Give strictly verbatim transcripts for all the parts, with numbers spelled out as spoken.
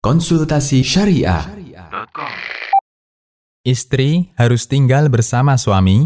Konsultasi Syariah. Istri harus tinggal bersama suami?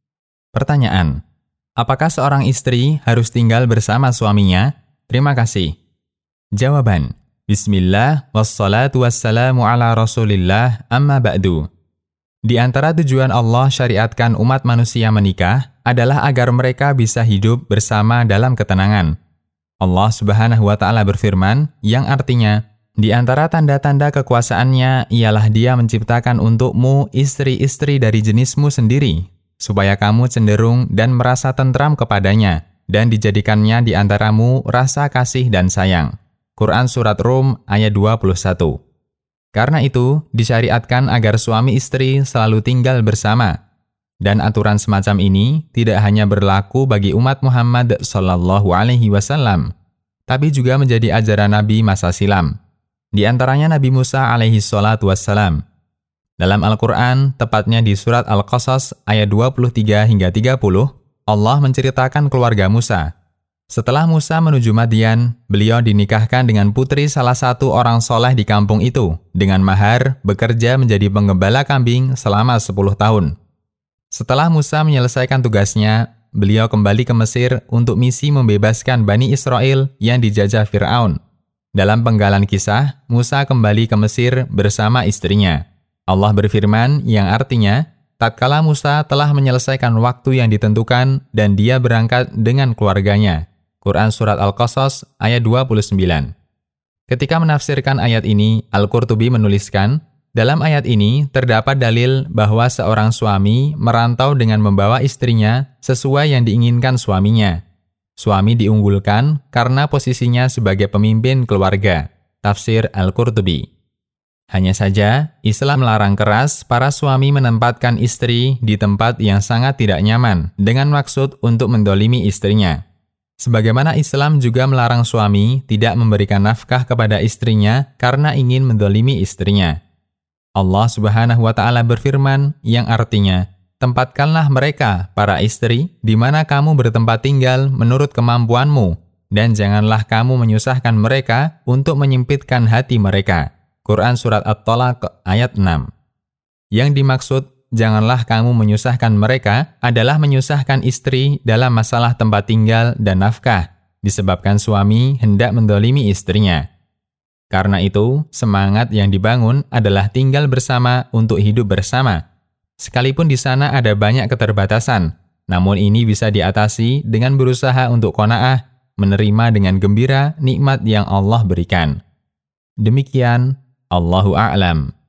Pertanyaan: apakah seorang istri harus tinggal bersama suaminya? Terima kasih. Jawaban: Bismillah, wassalatu wassalamu ala rasulillah, amma ba'du. Di antara tujuan Allah syariatkan umat manusia menikah adalah agar mereka bisa hidup bersama dalam ketenangan. Allah Subhanahu wa Ta'ala berfirman, yang artinya, di antara tanda-tanda kekuasaannya ialah Dia menciptakan untukmu istri-istri dari jenismu sendiri, supaya kamu cenderung dan merasa tentram kepadanya, dan dijadikannya di antaramu rasa kasih dan sayang. Quran Surat Rum ayat dua puluh satu. Karena itu, disyariatkan agar suami istri selalu tinggal bersama. Dan aturan semacam ini tidak hanya berlaku bagi umat Muhammad sallallahu alaihi wasallam, tapi juga menjadi ajaran Nabi masa silam. Di antaranya Nabi Musa alaihi salatu wassalam. Dalam Al-Quran, tepatnya di surat Al-Qasas ayat dua puluh tiga hingga tiga puluh, Allah menceritakan keluarga Musa. Setelah Musa menuju Madian, beliau dinikahkan dengan putri salah satu orang soleh di kampung itu, dengan mahar bekerja menjadi penggembala kambing selama sepuluh tahun. Setelah Musa menyelesaikan tugasnya, beliau kembali ke Mesir untuk misi membebaskan Bani Israel yang dijajah Fir'aun. Dalam penggalan kisah, Musa kembali ke Mesir bersama istrinya. Allah berfirman yang artinya, tatkala Musa telah menyelesaikan waktu yang ditentukan dan dia berangkat dengan keluarganya. Quran Surat Al-Qasas ayat dua puluh sembilan. Ketika menafsirkan ayat ini, Al-Qurtubi menuliskan, dalam ayat ini terdapat dalil bahwa seorang suami merantau dengan membawa istrinya sesuai yang diinginkan suaminya. Suami diunggulkan karena posisinya sebagai pemimpin keluarga. Tafsir Al-Qurtubi. Hanya saja, Islam melarang keras para suami menempatkan istri di tempat yang sangat tidak nyaman dengan maksud untuk mendolimi istrinya. Sebagaimana Islam juga melarang suami tidak memberikan nafkah kepada istrinya karena ingin mendolimi istrinya. Allah Subhanahu wa Ta'ala berfirman yang artinya, tempatkanlah mereka, para istri, di mana kamu bertempat tinggal menurut kemampuanmu, dan janganlah kamu menyusahkan mereka untuk menyempitkan hati mereka. Quran Surat At-Tolaq ayat enam. Yang dimaksud, janganlah kamu menyusahkan mereka adalah menyusahkan istri dalam masalah tempat tinggal dan nafkah, disebabkan suami hendak mendolimi istrinya. Karena itu, semangat yang dibangun adalah tinggal bersama untuk hidup bersama. Sekalipun di sana ada banyak keterbatasan, namun ini bisa diatasi dengan berusaha untuk qanaah, menerima dengan gembira nikmat yang Allah berikan. Demikian, Allahu a'lam.